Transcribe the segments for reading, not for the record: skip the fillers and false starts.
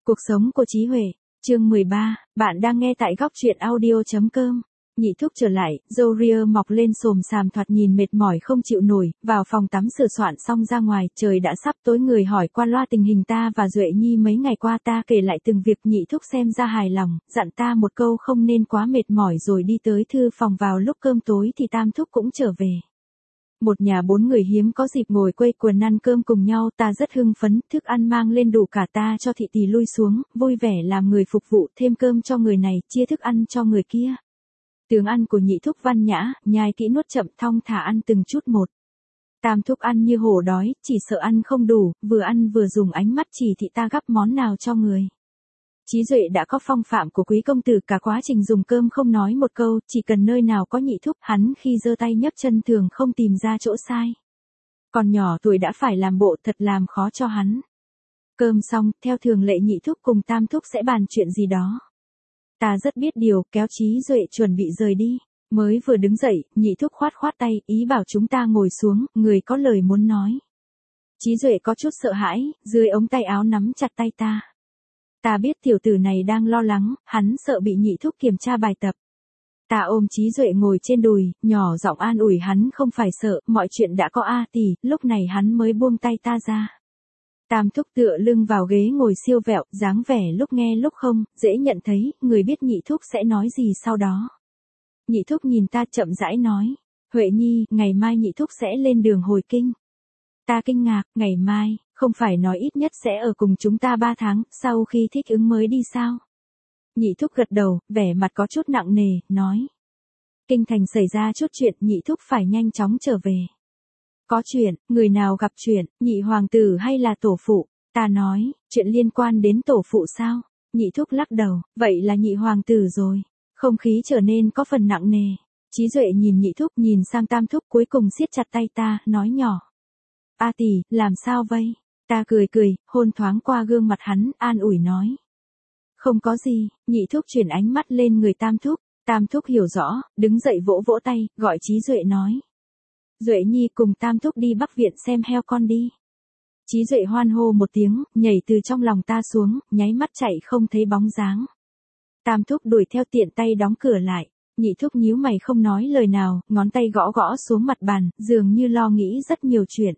Cuộc sống của trí Huệ, chương 13, bạn đang nghe tại góc truyện audio.com. Nhị thúc trở lại, râu ria mọc lên xồm xàm thoạt nhìn mệt mỏi không chịu nổi, vào phòng tắm sửa soạn xong ra ngoài, trời đã sắp tối người hỏi qua loa tình hình ta và Duệ Nhi mấy ngày qua ta kể lại từng việc nhị thúc xem ra hài lòng, dặn ta một câu không nên quá mệt mỏi rồi đi tới thư phòng vào lúc cơm tối thì tam thúc cũng trở về. Một nhà bốn người hiếm có dịp ngồi quây quần ăn cơm cùng nhau, ta rất hưng phấn, thức ăn mang lên đủ cả ta cho thị tỳ lui xuống, vui vẻ làm người phục vụ, thêm cơm cho người này, chia thức ăn cho người kia. Tướng ăn của nhị thúc văn nhã, nhai kỹ nuốt chậm thong thả ăn từng chút một. Tam thúc ăn như hổ đói, chỉ sợ ăn không đủ, vừa ăn vừa dùng ánh mắt chỉ thị ta gắp món nào cho người. Trí Duệ đã có phong phạm của quý công tử, cả quá trình dùng cơm không nói một câu, chỉ cần nơi nào có nhị thúc, hắn khi giơ tay nhấc chân thường không tìm ra chỗ sai. Còn nhỏ tuổi đã phải làm bộ thật làm khó cho hắn. Cơm xong, theo thường lệ nhị thúc cùng tam thúc sẽ bàn chuyện gì đó. Ta rất biết điều, kéo Trí Duệ chuẩn bị rời đi. Mới vừa đứng dậy, nhị thúc khoát khoát tay, ý bảo chúng ta ngồi xuống, người có lời muốn nói. Trí Duệ có chút sợ hãi, dưới ống tay áo nắm chặt tay ta. Ta biết tiểu tử này đang lo lắng, hắn sợ bị nhị thúc kiểm tra bài tập. Ta ôm Trí Duệ ngồi trên đùi, nhỏ giọng an ủi hắn không phải sợ, mọi chuyện đã có A tỷ, lúc này hắn mới buông tay ta ra. Tam thúc tựa lưng vào ghế ngồi siêu vẹo, dáng vẻ lúc nghe lúc không, dễ nhận thấy, người biết nhị thúc sẽ nói gì sau đó. Nhị thúc nhìn ta chậm rãi nói, Huệ Nhi, ngày mai nhị thúc sẽ lên đường hồi kinh. Ta kinh ngạc, ngày mai, không phải nói ít nhất sẽ ở cùng chúng ta 3 tháng, sau khi thích ứng mới đi sao? Nhị thúc gật đầu, vẻ mặt có chút nặng nề, nói. Kinh thành xảy ra chút chuyện, nhị thúc phải nhanh chóng trở về. Có chuyện, người nào gặp chuyện, nhị hoàng tử hay là tổ phụ? Ta nói, chuyện liên quan đến tổ phụ sao? Nhị thúc lắc đầu, vậy là nhị hoàng tử rồi. Không khí trở nên có phần nặng nề. Trí Duệ nhìn nhị thúc, nhìn sang tam thúc, cuối cùng siết chặt tay ta, nói nhỏ. A tỷ, làm sao vậy? Ta cười cười, hôn thoáng qua gương mặt hắn, an ủi nói. Không có gì, nhị thúc chuyển ánh mắt lên người tam thúc. Tam thúc hiểu rõ, đứng dậy vỗ vỗ tay, gọi Trí Duệ nói. Duệ Nhi cùng tam thúc đi Bắc Viện xem heo con đi. Trí Duệ hoan hô một tiếng, nhảy từ trong lòng ta xuống, nháy mắt chạy không thấy bóng dáng. Tam thúc đuổi theo tiện tay đóng cửa lại. Nhị thúc nhíu mày không nói lời nào, ngón tay gõ gõ xuống mặt bàn, dường như lo nghĩ rất nhiều chuyện.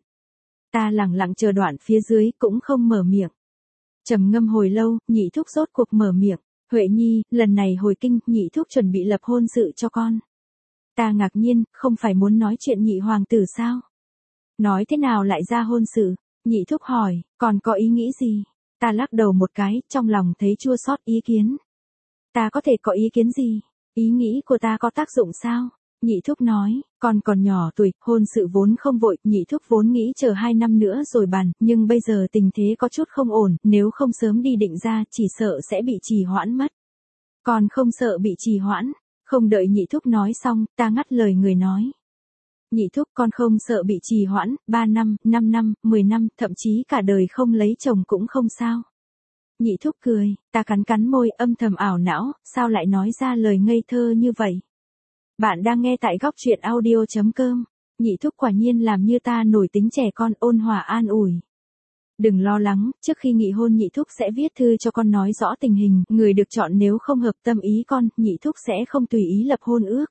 Ta lẳng lặng chờ đoạn phía dưới, cũng không mở miệng. Trầm ngâm hồi lâu, nhị thúc rốt cuộc mở miệng. Huệ Nhi, lần này hồi kinh, nhị thúc chuẩn bị lập hôn sự cho con. Ta ngạc nhiên, không phải muốn nói chuyện nhị hoàng tử sao? Nói thế nào lại ra hôn sự? Nhị thúc hỏi, còn có ý nghĩ gì? Ta lắc đầu một cái, trong lòng thấy chua xót ý kiến. Ta có thể có ý kiến gì? Ý nghĩ của ta có tác dụng sao? Nhị thúc nói, con còn nhỏ tuổi, hôn sự vốn không vội, nhị thúc vốn nghĩ chờ 2 năm nữa rồi bàn, nhưng bây giờ tình thế có chút không ổn, nếu không sớm đi định ra, chỉ sợ sẽ bị trì hoãn mất. Còn không sợ bị trì hoãn, không đợi nhị thúc nói xong, ta ngắt lời người nói. Nhị thúc con không sợ bị trì hoãn, 3 năm, 5 năm, 10 năm, thậm chí cả đời không lấy chồng cũng không sao. Nhị thúc cười, ta cắn cắn môi âm thầm ảo não, sao lại nói ra lời ngây thơ như vậy? Bạn đang nghe tại góc truyện audio.com. Nhị thúc quả nhiên làm như ta nổi tính trẻ con, ôn hòa an ủi. Đừng lo lắng, trước khi nghị hôn nhị thúc sẽ viết thư cho con nói rõ tình hình, người được chọn nếu không hợp tâm ý con, nhị thúc sẽ không tùy ý lập hôn ước.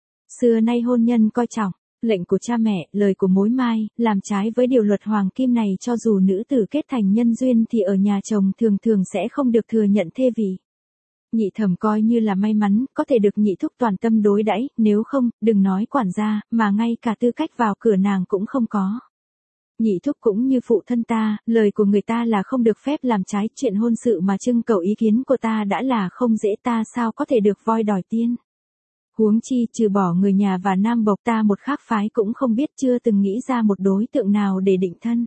Xưa nay hôn nhân coi trọng, lệnh của cha mẹ, lời của mối mai, làm trái với điều luật hoàng kim này, cho dù nữ tử kết thành nhân duyên thì ở nhà chồng thường thường sẽ không được thừa nhận thê vị. Nhị thẩm coi như là may mắn, có thể được nhị thúc toàn tâm đối đãi, nếu không, đừng nói quản gia, mà ngay cả tư cách vào cửa nàng cũng không có. Nhị thúc cũng như phụ thân ta, lời của người ta là không được phép làm trái, chuyện hôn sự mà trưng cầu ý kiến của ta đã là không dễ, ta sao có thể được voi đòi tiên. Huống chi, trừ bỏ người nhà và nam bộc, ta một khác phái cũng không biết, chưa từng nghĩ ra một đối tượng nào để định thân.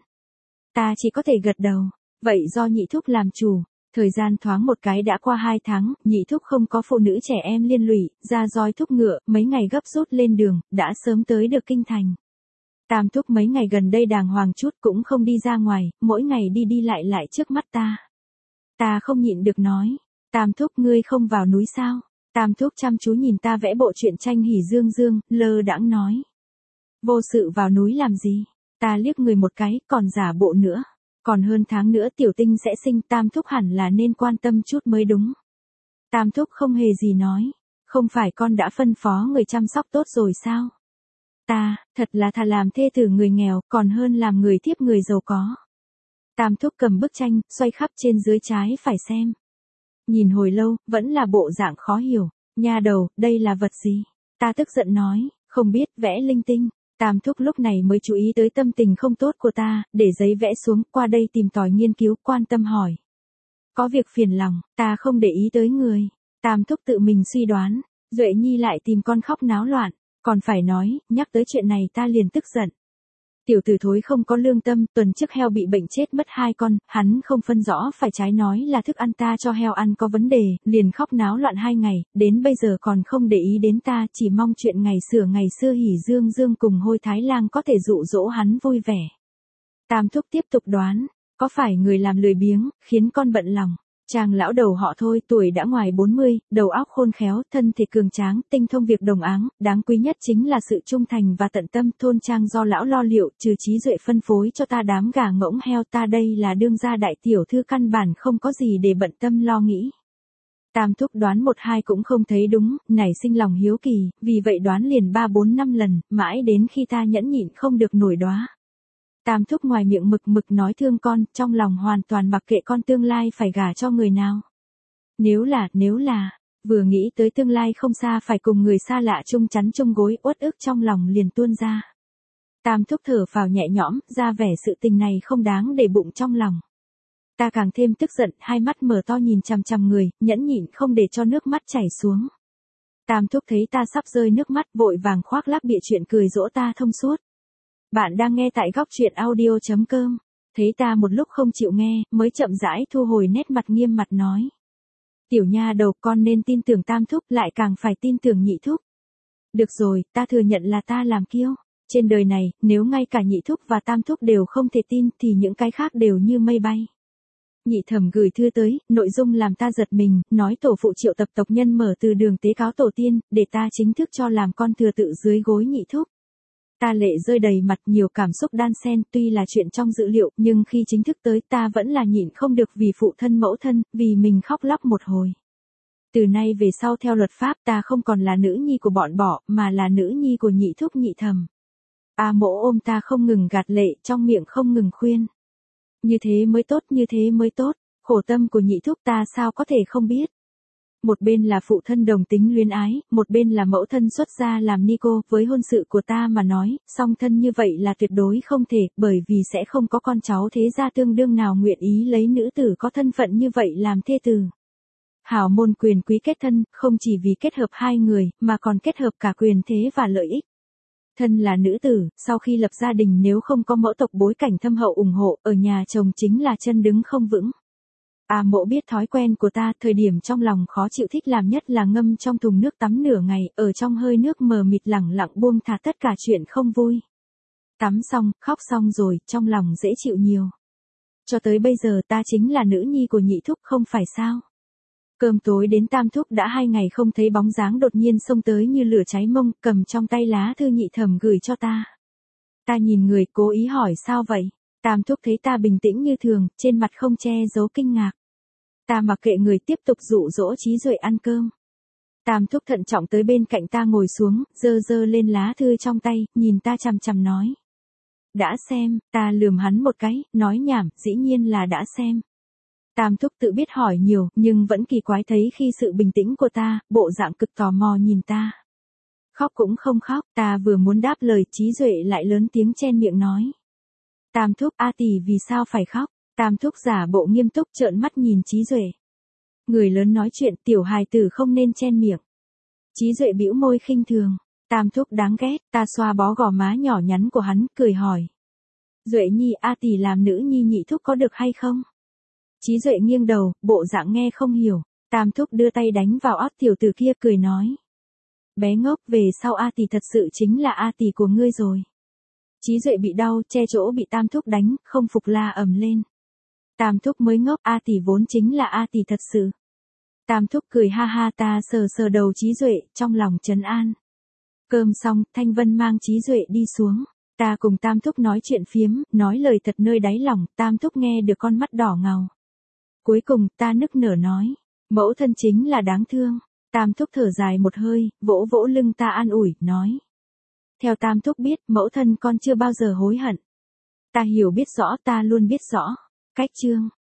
Ta chỉ có thể gật đầu, vậy do nhị thúc làm chủ. Thời gian thoáng một cái đã qua 2 tháng, nhị thúc không có phụ nữ trẻ em liên lụy, ra roi thúc ngựa, mấy ngày gấp rút lên đường, đã sớm tới được kinh thành. Tam thúc mấy ngày gần đây đàng hoàng chút, cũng không đi ra ngoài, mỗi ngày đi đi lại trước mắt ta. Ta không nhịn được nói, tam thúc ngươi không vào núi sao? Tam thúc chăm chú nhìn ta vẽ bộ truyện tranh hỉ dương dương, lơ đãng nói. Vô sự vào núi làm gì? Ta liếc người một cái, còn giả bộ nữa. Còn hơn tháng nữa tiểu tinh sẽ sinh, Tam thúc hẳn là nên quan tâm chút mới đúng. Tam thúc không hề gì nói. Không phải con đã phân phó người chăm sóc tốt rồi sao? Ta, thật là thà làm thê tử người nghèo, còn hơn làm người thiếp người giàu có. Tam thúc cầm bức tranh, xoay khắp trên dưới trái phải xem. Nhìn hồi lâu, vẫn là bộ dạng khó hiểu. Nha đầu, đây là vật gì? Ta tức giận nói, không biết, vẽ linh tinh. Tam thúc lúc này mới chú ý tới tâm tình không tốt của ta, để giấy vẽ xuống, qua đây tìm tòi nghiên cứu, quan tâm hỏi. Có việc phiền lòng, ta không để ý tới người. Tam thúc tự mình suy đoán, Duệ Nhi lại tìm con khóc náo loạn, còn phải nói, nhắc tới chuyện này ta liền tức giận. Tiểu tử thối không có lương tâm, tuần trước heo bị bệnh chết mất 2 con, hắn không phân rõ phải trái nói là thức ăn ta cho heo ăn có vấn đề, liền khóc náo loạn 2 ngày, đến bây giờ còn không để ý đến ta, chỉ mong chuyện ngày xưa hỉ dương dương cùng Hôi Thái Lang có thể dụ dỗ hắn vui vẻ. Tam thúc tiếp tục đoán, có phải người làm lười biếng, khiến con bận lòng. Chàng lão đầu họ Thôi, tuổi đã ngoài 40, đầu óc khôn khéo, thân thể cường tráng, tinh thông việc đồng áng, đáng quý nhất chính là sự trung thành và tận tâm. Thôn trang do lão lo liệu, trừ trí Duệ phân phối cho ta đám gà ngỗng heo, ta đây là đương gia đại tiểu thư, căn bản không có gì để bận tâm lo nghĩ. Tam thúc đoán 1-2 cũng không thấy đúng, nảy sinh lòng hiếu kỳ, vì vậy đoán liền 3-4-5 lần, mãi đến khi ta nhẫn nhịn không được nổi đoá. Tam thúc ngoài miệng mực nói thương con, trong lòng hoàn toàn mặc kệ con tương lai phải gả cho người nào. Nếu là, vừa nghĩ tới tương lai không xa phải cùng người xa lạ chung chắn chung gối, uất ức trong lòng liền tuôn ra. Tam thúc thở phào nhẹ nhõm, ra vẻ sự tình này không đáng để bụng trong lòng. Ta càng thêm tức giận, hai mắt mở to nhìn chằm chằm người, nhẫn nhịn không để cho nước mắt chảy xuống. Tam thúc thấy ta sắp rơi nước mắt, vội vàng khoác lác bịa chuyện cười dỗ ta thông suốt. Bạn đang nghe tại góc truyện audio.com. Thấy ta một lúc không chịu nghe, mới chậm rãi thu hồi nét mặt nghiêm mặt nói. Tiểu nha đầu, con nên tin tưởng Tam thúc, lại càng phải tin tưởng Nhị thúc. Được rồi, ta thừa nhận là ta làm kiêu. Trên đời này, nếu ngay cả Nhị thúc và Tam thúc đều không thể tin, thì những cái khác đều như mây bay. Nhị thẩm gửi thư tới, nội dung làm ta giật mình, nói tổ phụ triệu tập tộc nhân mở từ đường tế cáo tổ tiên, để ta chính thức cho làm con thừa tự dưới gối Nhị thúc. Ta lệ rơi đầy mặt, nhiều cảm xúc đan xen, tuy là chuyện trong dự liệu, nhưng khi chính thức tới ta vẫn là nhịn không được vì phụ thân mẫu thân, vì mình khóc lóc một hồi. Từ nay về sau theo luật pháp ta không còn là nữ nhi của bọn bỏ, mà là nữ nhi của Nhị thúc Nhị thẩm. A Mỗ ôm ta không ngừng gạt lệ, trong miệng không ngừng khuyên. Như thế mới tốt, khổ tâm của Nhị thúc ta sao có thể không biết. Một bên là phụ thân đồng tính luyến ái, một bên là mẫu thân xuất gia làm ni cô, với hôn sự của ta mà nói, song thân như vậy là tuyệt đối không thể, bởi vì sẽ không có con cháu thế gia tương đương nào nguyện ý lấy nữ tử có thân phận như vậy làm thê tử. Hảo môn quyền quý kết thân, không chỉ vì kết hợp hai người, mà còn kết hợp cả quyền thế và lợi ích. Thân là nữ tử, sau khi lập gia đình nếu không có mẫu tộc bối cảnh thâm hậu ủng hộ, ở nhà chồng chính là chân đứng không vững. A Mỗ biết thói quen của ta, thời điểm trong lòng khó chịu thích làm nhất là ngâm trong thùng nước tắm nửa ngày, ở trong hơi nước mờ mịt lẳng lặng buông thả tất cả chuyện không vui. Tắm xong, khóc xong rồi, trong lòng dễ chịu nhiều. Cho tới bây giờ ta chính là nữ nhi của Nhị thúc không phải sao? Cơm tối đến Tam thúc đã 2 ngày không thấy bóng dáng, đột nhiên xông tới như lửa cháy mông, cầm trong tay lá thư Nhị thẩm gửi cho ta. Ta nhìn người, cố ý hỏi sao vậy? Tam thúc thấy ta bình tĩnh như thường, trên mặt không che giấu kinh ngạc. Ta mặc kệ người, tiếp tục dụ dỗ Trí Duệ ăn cơm. Tam thúc thận trọng tới bên cạnh ta ngồi xuống, giơ lên lá thư trong tay, nhìn ta chằm chằm nói. Đã xem, ta lườm hắn một cái, nói nhảm, dĩ nhiên là đã xem. Tam thúc tự biết hỏi nhiều, nhưng vẫn kỳ quái thấy khi sự bình tĩnh của ta, bộ dạng cực tò mò nhìn ta. Khóc cũng không khóc, ta vừa muốn đáp lời, Trí Duệ lại lớn tiếng chen miệng nói. Tam thúc, A tỷ vì sao phải khóc? Tam thúc giả bộ nghiêm túc trợn mắt nhìn Trí Duệ. Người lớn nói chuyện, tiểu hài tử không nên chen miệng. Trí Duệ bĩu môi khinh thường. Tam thúc đáng ghét, ta xoa bó gò má nhỏ nhắn của hắn, cười hỏi. Duệ nhi, A tỷ làm nữ nhi Nhị thúc có được hay không? Trí Duệ nghiêng đầu, bộ dạng nghe không hiểu. Tam thúc đưa tay đánh vào ót tiểu tử kia, cười nói. Bé ngốc, về sau A tỷ thật sự chính là A tỷ của ngươi rồi. Trí Duệ bị đau, che chỗ bị Tam thúc đánh, không phục la ầm lên. Tam thúc mới ngốc, A tỷ vốn chính là A tỷ thật sự. Tam thúc cười ha ha, ta sờ đầu Trí Duệ, trong lòng trấn an. Cơm xong, Thanh Vân mang Trí Duệ đi xuống. Ta cùng Tam Thúc nói chuyện phiếm, nói lời thật nơi đáy lòng, Tam Thúc nghe được con mắt đỏ ngầu. Cuối cùng ta nức nở nói, mẫu thân chính là đáng thương. Tam Thúc thở dài một hơi, vỗ vỗ lưng ta an ủi, nói. Theo Tam Thúc biết, mẫu thân con chưa bao giờ hối hận. Ta hiểu biết rõ, ta luôn biết rõ. Cách chương